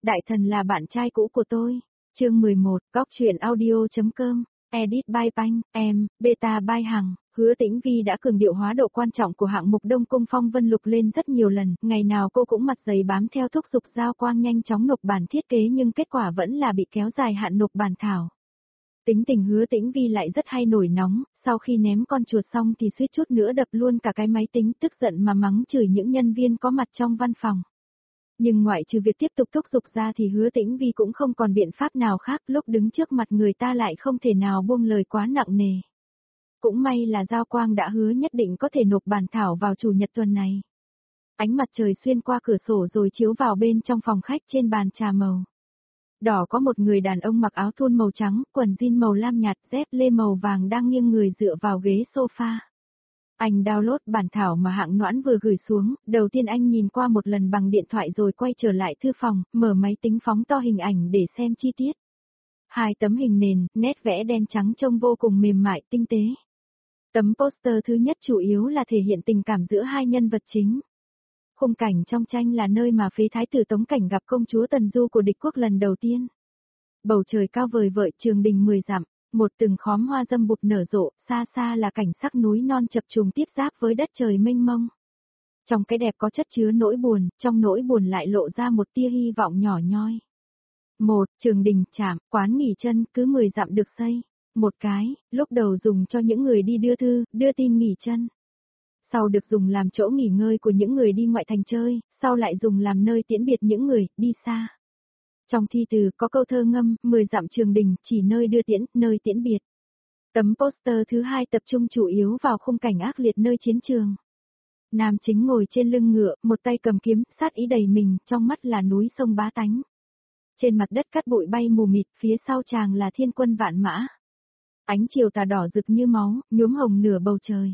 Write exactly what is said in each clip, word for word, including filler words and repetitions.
Đại thần là bạn trai cũ của tôi. Chương mười một, Cóc truyện audio.com, edit by Panh, em, beta by Hằng. Hứa Tĩnh Vi đã cường điệu hóa độ quan trọng của hạng mục Đông Cung Phong Vân Lục lên rất nhiều lần, ngày nào cô cũng mặt dày bám theo thúc giục Giao Quang nhanh chóng nộp bản thiết kế nhưng kết quả vẫn là bị kéo dài hạn nộp bản thảo. Tính tình Hứa Tĩnh Vi lại rất hay nổi nóng, sau khi ném con chuột xong thì suýt chút nữa đập luôn cả cái máy tính, tức giận mà mắng chửi những nhân viên có mặt trong văn phòng. Nhưng ngoại trừ việc tiếp tục thúc giục ra thì Hứa Tĩnh Vi cũng không còn biện pháp nào khác, lúc đứng trước mặt người ta lại không thể nào buông lời quá nặng nề. Cũng may là Giao Quang đã hứa nhất định có thể nộp bản thảo vào chủ nhật tuần này. Ánh mặt trời xuyên qua cửa sổ rồi chiếu vào bên trong phòng khách, trên bàn trà màu đỏ có một người đàn ông mặc áo thun màu trắng, quần jean màu lam nhạt, dép lê màu vàng đang nghiêng người dựa vào ghế sofa. Anh download bản thảo mà Hạng Noãn vừa gửi xuống, đầu tiên anh nhìn qua một lần bằng điện thoại rồi quay trở lại thư phòng, mở máy tính phóng to hình ảnh để xem chi tiết. Hai tấm hình nền, nét vẽ đen trắng trông vô cùng mềm mại, tinh tế. Tấm poster thứ nhất chủ yếu là thể hiện tình cảm giữa hai nhân vật chính. Khung cảnh trong tranh là nơi mà phế thái tử Tống Cảnh gặp công chúa Tần Du của địch quốc lần đầu tiên. Bầu trời cao vời vợi, trường đình mười dặm, một từng khóm hoa dâm bụt nở rộ, xa xa là cảnh sắc núi non chập trùng tiếp giáp với đất trời mênh mông. Trong cái đẹp có chất chứa nỗi buồn, trong nỗi buồn lại lộ ra một tia hy vọng nhỏ nhoi. Một, trường đình, trạm, quán nghỉ chân, cứ mười dặm được xây. Một cái, lúc đầu dùng cho những người đi đưa thư, đưa tin nghỉ chân. Sau được dùng làm chỗ nghỉ ngơi của những người đi ngoại thành chơi, sau lại dùng làm nơi tiễn biệt những người đi xa. Trong thi từ có câu thơ ngâm, mười dặm trường đình, chỉ nơi đưa tiễn, nơi tiễn biệt. Tấm poster thứ hai tập trung chủ yếu vào khung cảnh ác liệt nơi chiến trường. Nam chính ngồi trên lưng ngựa, một tay cầm kiếm, sát ý đầy mình, trong mắt là núi sông bá tánh. Trên mặt đất cát bụi bay mù mịt, phía sau chàng là thiên quân vạn mã. Ánh chiều tà đỏ rực như máu, nhuốm hồng nửa bầu trời.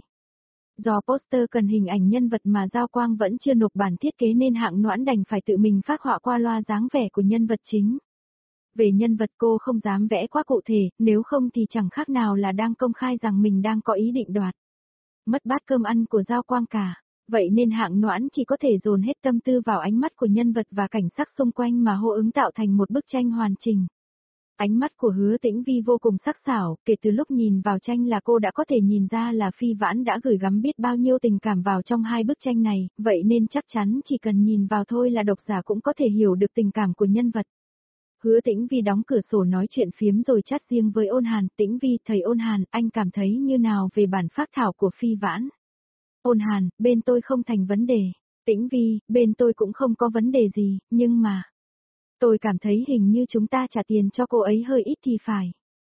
Do poster cần hình ảnh nhân vật mà Giao Quang vẫn chưa nộp bản thiết kế nên Hạng Noãn đành phải tự mình phác họa qua loa dáng vẻ của nhân vật chính. Về nhân vật cô không dám vẽ quá cụ thể, nếu không thì chẳng khác nào là đang công khai rằng mình đang có ý định đoạt mất bát cơm ăn của Giao Quang cả. Vậy nên Hạng Noãn chỉ có thể dồn hết tâm tư vào ánh mắt của nhân vật và cảnh sắc xung quanh mà hô ứng tạo thành một bức tranh hoàn chỉnh. Ánh mắt của Hứa Tĩnh Vi vô cùng sắc sảo, kể từ lúc nhìn vào tranh là cô đã có thể nhìn ra là Phi Vãn đã gửi gắm biết bao nhiêu tình cảm vào trong hai bức tranh này, vậy nên chắc chắn chỉ cần nhìn vào thôi là độc giả cũng có thể hiểu được tình cảm của nhân vật. Hứa Tĩnh Vi đóng cửa sổ nói chuyện phiếm rồi chat riêng với Ôn Hàn. Tĩnh Vi, thầy Ôn Hàn, anh cảm thấy như nào về bản phác thảo của Phi Vãn? Ôn Hàn, bên tôi không thành vấn đề. Tĩnh Vi, bên tôi cũng không có vấn đề gì, nhưng mà... tôi cảm thấy hình như chúng ta trả tiền cho cô ấy hơi ít thì phải.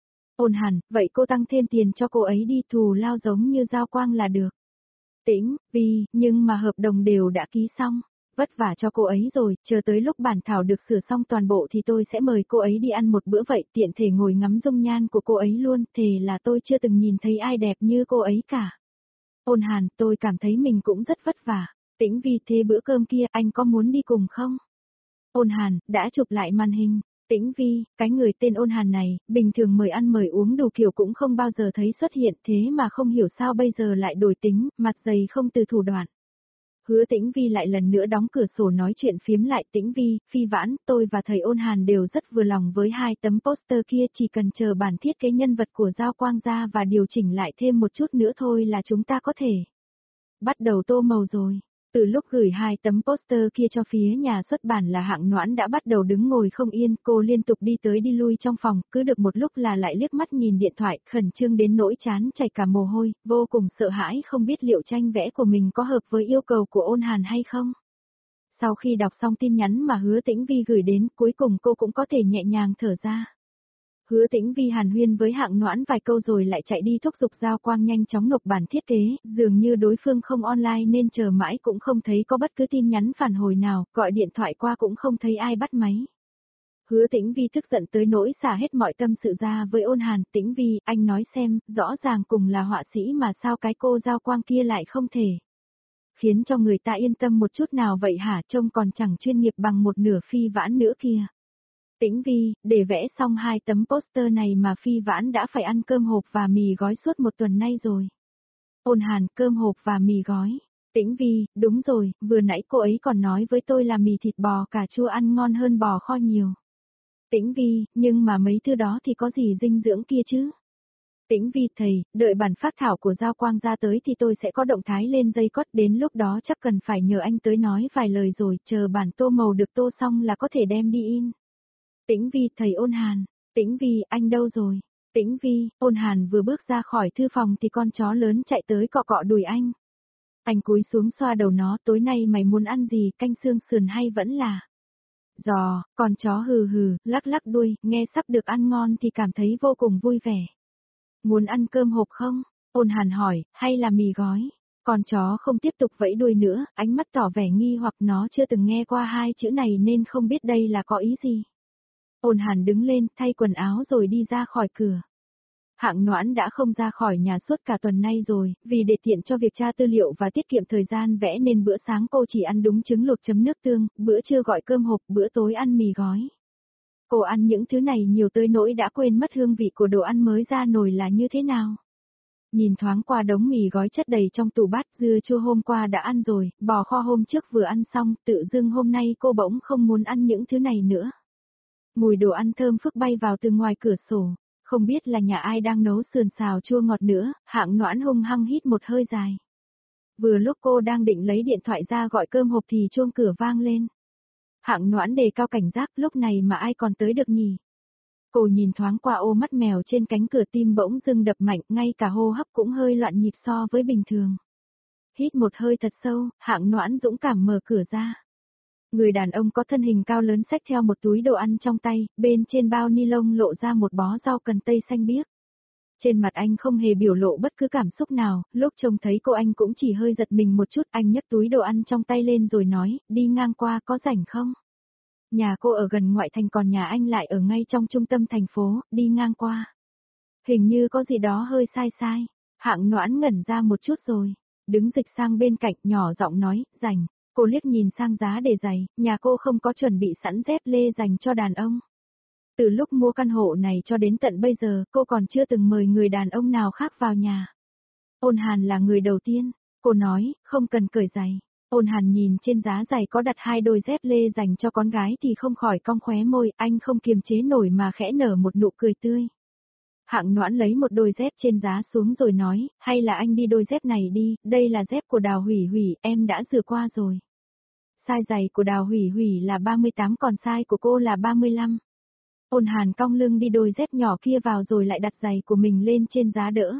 Ôn Hàn, vậy cô tăng thêm tiền cho cô ấy đi, thù lao giống như Giao Quang là được. Tĩnh Vi, nhưng mà hợp đồng đều đã ký xong. Vất vả cho cô ấy rồi, chờ tới lúc bản thảo được sửa xong toàn bộ thì tôi sẽ mời cô ấy đi ăn một bữa vậy, tiện thể ngồi ngắm dung nhan của cô ấy luôn, thề là tôi chưa từng nhìn thấy ai đẹp như cô ấy cả. Ôn Hàn, tôi cảm thấy mình cũng rất vất vả. Tĩnh Vi, thế bữa cơm kia anh có muốn đi cùng không? Ôn Hàn, đã chụp lại màn hình. Tĩnh Vi, cái người tên Ôn Hàn này, bình thường mời ăn mời uống đủ kiểu cũng không bao giờ thấy xuất hiện, thế mà không hiểu sao bây giờ lại đổi tính, mặt dày không từ thủ đoạn. Hứa Tĩnh Vi lại lần nữa đóng cửa sổ nói chuyện phiếm lại. Tĩnh Vi, Phi Vãn, tôi và thầy Ôn Hàn đều rất vừa lòng với hai tấm poster kia, chỉ cần chờ bản thiết kế nhân vật của Giao Quang ra và điều chỉnh lại thêm một chút nữa thôi là chúng ta có thể bắt đầu tô màu rồi. Từ lúc gửi hai tấm poster kia cho phía nhà xuất bản là Hạng Noãn đã bắt đầu đứng ngồi không yên, cô liên tục đi tới đi lui trong phòng, cứ được một lúc là lại liếc mắt nhìn điện thoại, khẩn trương đến nỗi trán chảy cả mồ hôi, vô cùng sợ hãi không biết liệu tranh vẽ của mình có hợp với yêu cầu của Ôn Hàn hay không. Sau khi đọc xong tin nhắn mà Hứa Tĩnh Vi gửi đến, cuối cùng cô cũng có thể nhẹ nhàng thở ra. Hứa Tĩnh Vi hàn huyên với Hạng Noãn vài câu rồi lại chạy đi thúc giục Giao Quang nhanh chóng nộp bản thiết kế, dường như đối phương không online nên chờ mãi cũng không thấy có bất cứ tin nhắn phản hồi nào, gọi điện thoại qua cũng không thấy ai bắt máy. Hứa Tĩnh Vi tức giận tới nỗi xả hết mọi tâm sự ra với Ôn Hàn. Tĩnh Vi, anh nói xem, rõ ràng cùng là họa sĩ mà sao cái cô Giao Quang kia lại không thể khiến cho người ta yên tâm một chút nào vậy hả, trông còn chẳng chuyên nghiệp bằng một nửa Phi Vãn nữa kia. Tĩnh Vi, để vẽ xong hai tấm poster này mà Phi Vãn đã phải ăn cơm hộp và mì gói suốt một tuần nay rồi. Ôn Hàn, cơm hộp và mì gói. Tĩnh Vi, đúng rồi, vừa nãy cô ấy còn nói với tôi là mì thịt bò cà chua ăn ngon hơn bò kho nhiều. Tĩnh Vi, nhưng mà mấy thứ đó thì có gì dinh dưỡng kia chứ? Tĩnh Vi thầy, đợi bản phát thảo của Giao Quang ra tới thì tôi sẽ có động thái lên dây cót, đến lúc đó chắc cần phải nhờ anh tới nói vài lời rồi, chờ bản tô màu được tô xong là có thể đem đi in. Tĩnh Vi thầy ôn hàn, Tĩnh Vi, anh đâu rồi? Tĩnh Vi, ôn hàn vừa bước ra khỏi thư phòng thì con chó lớn chạy tới cọ cọ đùi anh. Anh cúi xuống xoa đầu nó, tối nay mày muốn ăn gì, canh xương sườn hay vẫn là... Giò, con chó hừ hừ, lắc lắc đuôi, nghe sắp được ăn ngon thì cảm thấy vô cùng vui vẻ. Muốn ăn cơm hộp không? Ôn hàn hỏi, hay là mì gói? Con chó không tiếp tục vẫy đuôi nữa, ánh mắt tỏ vẻ nghi hoặc nó chưa từng nghe qua hai chữ này nên không biết đây là có ý gì. Ôn hàn đứng lên, thay quần áo rồi đi ra khỏi cửa. Hạng Noãn đã không ra khỏi nhà suốt cả tuần nay rồi, vì để tiện cho việc tra tư liệu và tiết kiệm thời gian vẽ nên bữa sáng cô chỉ ăn đúng trứng luộc chấm nước tương, bữa trưa gọi cơm hộp, bữa tối ăn mì gói. Cô ăn những thứ này nhiều tới nỗi đã quên mất hương vị của đồ ăn mới ra nồi là như thế nào. Nhìn thoáng qua đống mì gói chất đầy trong tủ bát, dưa chua hôm qua đã ăn rồi, bò kho hôm trước vừa ăn xong, tự dưng hôm nay cô bỗng không muốn ăn những thứ này nữa. Mùi đồ ăn thơm phức bay vào từ ngoài cửa sổ. Không biết là nhà ai đang nấu sườn xào chua ngọt nữa, Hạng Noãn hung hăng hít một hơi dài. Vừa lúc cô đang định lấy điện thoại ra gọi cơm hộp thì chuông cửa vang lên. Hạng Noãn đề cao cảnh giác, lúc này mà ai còn tới được nhỉ? Cô nhìn thoáng qua ô mắt mèo trên cánh cửa, tim bỗng dưng đập mạnh, ngay cả hô hấp cũng hơi loạn nhịp so với bình thường. Hít một hơi thật sâu, Hạng Noãn dũng cảm mở cửa ra. Người đàn ông có thân hình cao lớn xách theo một túi đồ ăn trong tay, bên trên bao ni lông lộ ra một bó rau cần tây xanh biếc. Trên mặt anh không hề biểu lộ bất cứ cảm xúc nào, lúc trông thấy cô anh cũng chỉ hơi giật mình một chút, anh nhấc túi đồ ăn trong tay lên rồi nói, đi ngang qua có rảnh không? Nhà cô ở gần ngoại thành còn nhà anh lại ở ngay trong trung tâm thành phố, đi ngang qua. Hình như có gì đó hơi sai sai, Hạng Noãn ngẩn ra một chút rồi, đứng dịch sang bên cạnh nhỏ giọng nói, rảnh. Cô liếc nhìn sang giá để giày, nhà cô không có chuẩn bị sẵn dép lê dành cho đàn ông. Từ lúc mua căn hộ này cho đến tận bây giờ, cô còn chưa từng mời người đàn ông nào khác vào nhà. Ôn Hàn là người đầu tiên, cô nói, không cần cởi giày. Ôn Hàn nhìn trên giá giày có đặt hai đôi dép lê dành cho con gái thì không khỏi cong khóe môi, anh không kiềm chế nổi mà khẽ nở một nụ cười tươi. Hạng Noãn lấy một đôi dép trên giá xuống rồi nói, hay là anh đi đôi dép này đi, đây là dép của Đào Hủy Hủy, em đã rửa qua rồi. Size giày của Đào Hủy Hủy là ba mươi tám còn size của cô là ba mươi lăm. Ôn Hàn cong lưng đi đôi dép nhỏ kia vào rồi lại đặt giày của mình lên trên giá đỡ.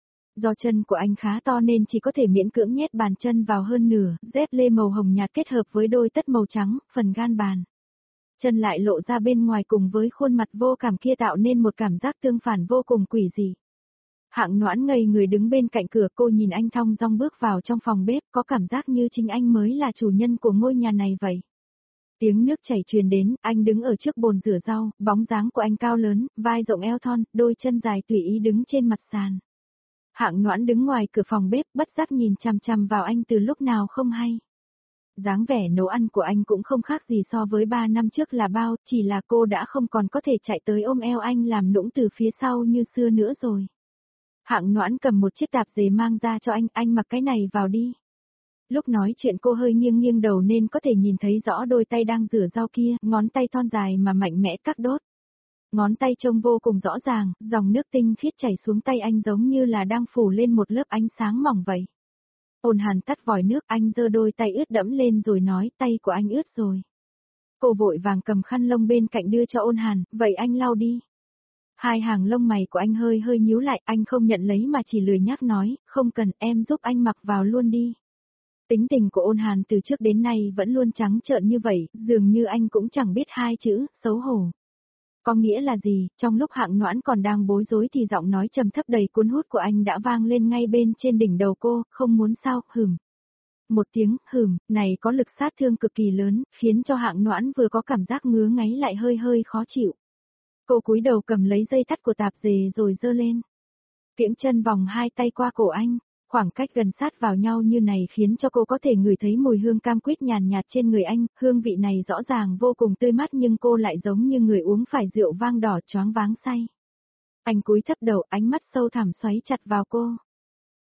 Do chân của anh khá to nên chỉ có thể miễn cưỡng nhét bàn chân vào hơn nửa, dép lê màu hồng nhạt kết hợp với đôi tất màu trắng, phần gan bàn. Chân lại lộ ra bên ngoài cùng với khuôn mặt vô cảm kia tạo nên một cảm giác tương phản vô cùng quỷ dị. Hạng Noãn ngây người đứng bên cạnh cửa, cô nhìn anh thong dong bước vào trong phòng bếp, có cảm giác như chính anh mới là chủ nhân của ngôi nhà này vậy. Tiếng nước chảy truyền đến, anh đứng ở trước bồn rửa rau, bóng dáng của anh cao lớn, vai rộng eo thon, đôi chân dài tùy ý đứng trên mặt sàn. Hạng Noãn đứng ngoài cửa phòng bếp, bất giác nhìn chằm chằm vào anh từ lúc nào không hay. Dáng vẻ nấu ăn của anh cũng không khác gì so với ba năm trước là bao, chỉ là cô đã không còn có thể chạy tới ôm eo anh làm nũng từ phía sau như xưa nữa rồi. Hạng Noãn cầm một chiếc tạp dề mang ra cho anh, anh mặc cái này vào đi. Lúc nói chuyện cô hơi nghiêng nghiêng đầu nên có thể nhìn thấy rõ đôi tay đang rửa rau kia, ngón tay thon dài mà mạnh mẽ cắt đốt. Ngón tay trông vô cùng rõ ràng, dòng nước tinh khiết chảy xuống tay anh giống như là đang phủ lên một lớp ánh sáng mỏng vậy. Ôn Hàn tắt vòi nước, anh giơ đôi tay ướt đẫm lên rồi nói, tay của anh ướt rồi. Cô vội vàng cầm khăn lông bên cạnh đưa cho Ôn Hàn, vậy anh lau đi. Hai hàng lông mày của anh hơi hơi nhíu lại, anh không nhận lấy mà chỉ lười nhác nói, không cần, em giúp anh mặc vào luôn đi. Tính tình của Ôn Hàn từ trước đến nay vẫn luôn trắng trợn như vậy, dường như anh cũng chẳng biết hai chữ, xấu hổ. Có nghĩa là gì, trong lúc Hạng Noãn còn đang bối rối thì giọng nói trầm thấp đầy cuốn hút của anh đã vang lên ngay bên trên đỉnh đầu cô, không muốn sao, hửm. Một tiếng, hửm, này có lực sát thương cực kỳ lớn, khiến cho Hạng Noãn vừa có cảm giác ngứa ngáy lại hơi hơi khó chịu. Cô cúi đầu cầm lấy dây thắt của tạp dề rồi giơ lên. Kiễng chân vòng hai tay qua cổ anh, khoảng cách gần sát vào nhau như này khiến cho cô có thể ngửi thấy mùi hương cam quýt nhàn nhạt trên người anh, hương vị này rõ ràng vô cùng tươi mát nhưng cô lại giống như người uống phải rượu vang đỏ choáng váng say. Anh cúi thấp đầu, ánh mắt sâu thẳm xoáy chặt vào cô.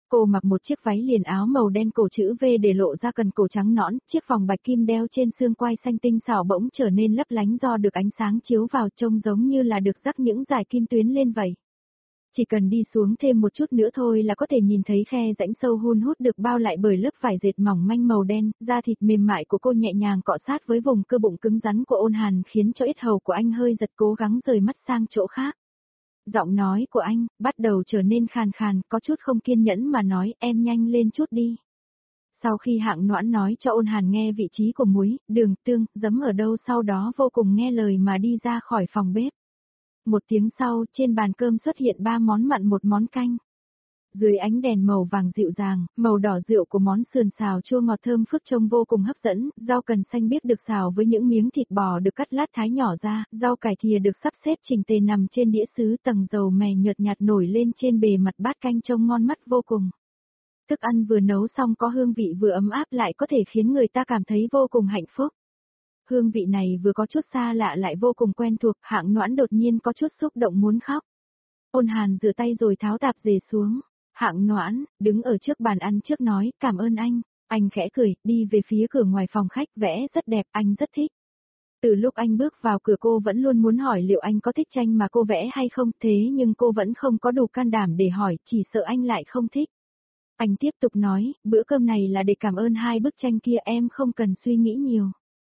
Cô mặc một chiếc váy liền áo màu đen cổ chữ V để lộ ra cần cổ trắng nõn, chiếc vòng bạch kim đeo trên xương quai xanh tinh xảo bỗng trở nên lấp lánh do được ánh sáng chiếu vào, trông giống như là được rắc những dải kim tuyến lên vậy. Chỉ cần đi xuống thêm một chút nữa thôi là có thể nhìn thấy khe rãnh sâu hun hút được bao lại bởi lớp vải dệt mỏng manh màu đen, da thịt mềm mại của cô nhẹ nhàng cọ sát với vùng cơ bụng cứng rắn của Ôn Hàn khiến cho yết hầu của anh hơi giật, cố gắng rời mắt sang chỗ khác. Giọng nói của anh bắt đầu trở nên khàn khàn, có chút không kiên nhẫn mà nói, em nhanh lên chút đi. Sau khi Hạng Noãn nói cho Ôn Hàn nghe vị trí của muối, đường, tương, giấm ở đâu, sau đó vô cùng nghe lời mà đi ra khỏi phòng bếp. Một tiếng sau, trên bàn cơm xuất hiện ba món mặn một món canh. Dưới ánh đèn màu vàng dịu dàng, màu đỏ rượu của món sườn xào chua ngọt thơm phức trông vô cùng hấp dẫn, rau cần xanh biếc được xào với những miếng thịt bò được cắt lát thái nhỏ ra, rau cải thìa được sắp xếp chỉnh tề nằm trên đĩa sứ, tầng dầu mè nhợt nhạt nổi lên trên bề mặt bát canh trông ngon mắt vô cùng. Thức ăn vừa nấu xong có hương vị vừa ấm áp lại có thể khiến người ta cảm thấy vô cùng hạnh phúc. Hương vị này vừa có chút xa lạ lại vô cùng quen thuộc, Hạng Noãn đột nhiên có chút xúc động muốn khóc. Ôn Hàn rửa tay rồi tháo tạp dề xuống. Hạng Noãn, đứng ở trước bàn ăn trước nói, cảm ơn anh. Anh khẽ cười, đi về phía cửa ngoài phòng khách, vẽ rất đẹp, anh rất thích. Từ lúc anh bước vào cửa cô vẫn luôn muốn hỏi liệu anh có thích tranh mà cô vẽ hay không, thế nhưng cô vẫn không có đủ can đảm để hỏi, chỉ sợ anh lại không thích. Anh tiếp tục nói, bữa cơm này là để cảm ơn hai bức tranh kia, em không cần suy nghĩ nhiều.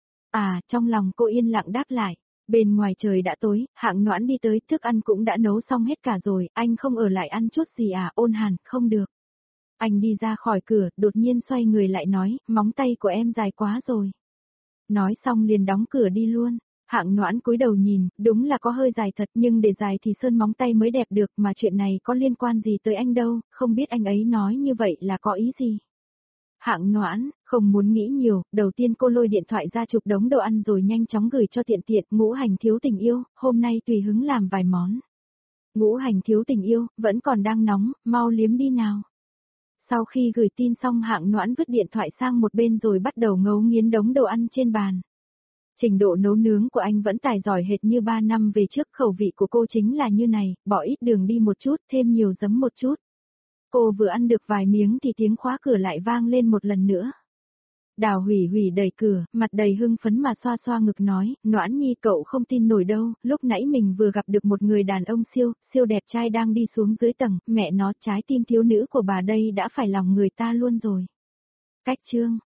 À, trong lòng cô yên lặng đáp lại. Bên ngoài trời đã tối, Hạng Noãn đi tới, thức ăn cũng đã nấu xong hết cả rồi, anh không ở lại ăn chút gì à? Ôn Hàn, không được. Anh đi ra khỏi cửa, đột nhiên xoay người lại nói, móng tay của em dài quá rồi. Nói xong liền đóng cửa đi luôn. Hạng Noãn cúi đầu nhìn, đúng là có hơi dài thật, nhưng để dài thì sơn móng tay mới đẹp được, mà chuyện này có liên quan gì tới anh đâu, không biết anh ấy nói như vậy là có ý gì. Hạng Noãn, không muốn nghĩ nhiều, đầu tiên cô lôi điện thoại ra chụp đống đồ ăn rồi nhanh chóng gửi cho Tiện Tiện, ngũ hành thiếu tình yêu, hôm nay tùy hứng làm vài món. Ngũ hành thiếu tình yêu, vẫn còn đang nóng, mau liếm đi nào. Sau khi gửi tin xong Hạng Noãn vứt điện thoại sang một bên rồi bắt đầu ngấu nghiến đống đồ ăn trên bàn. Trình độ nấu nướng của anh vẫn tài giỏi hệt như ba năm về trước, khẩu vị của cô chính là như này, bỏ ít đường đi một chút, thêm nhiều giấm một chút. Cô vừa ăn được vài miếng thì tiếng khóa cửa lại vang lên một lần nữa. Đào Hủy Hủy đẩy cửa, mặt đầy hưng phấn mà xoa xoa ngực nói, Noãn Nhi cậu không tin nổi đâu, lúc nãy mình vừa gặp được một người đàn ông siêu, siêu đẹp trai đang đi xuống dưới tầng, mẹ nó trái tim thiếu nữ của bà đây đã phải lòng người ta luôn rồi. Cách chương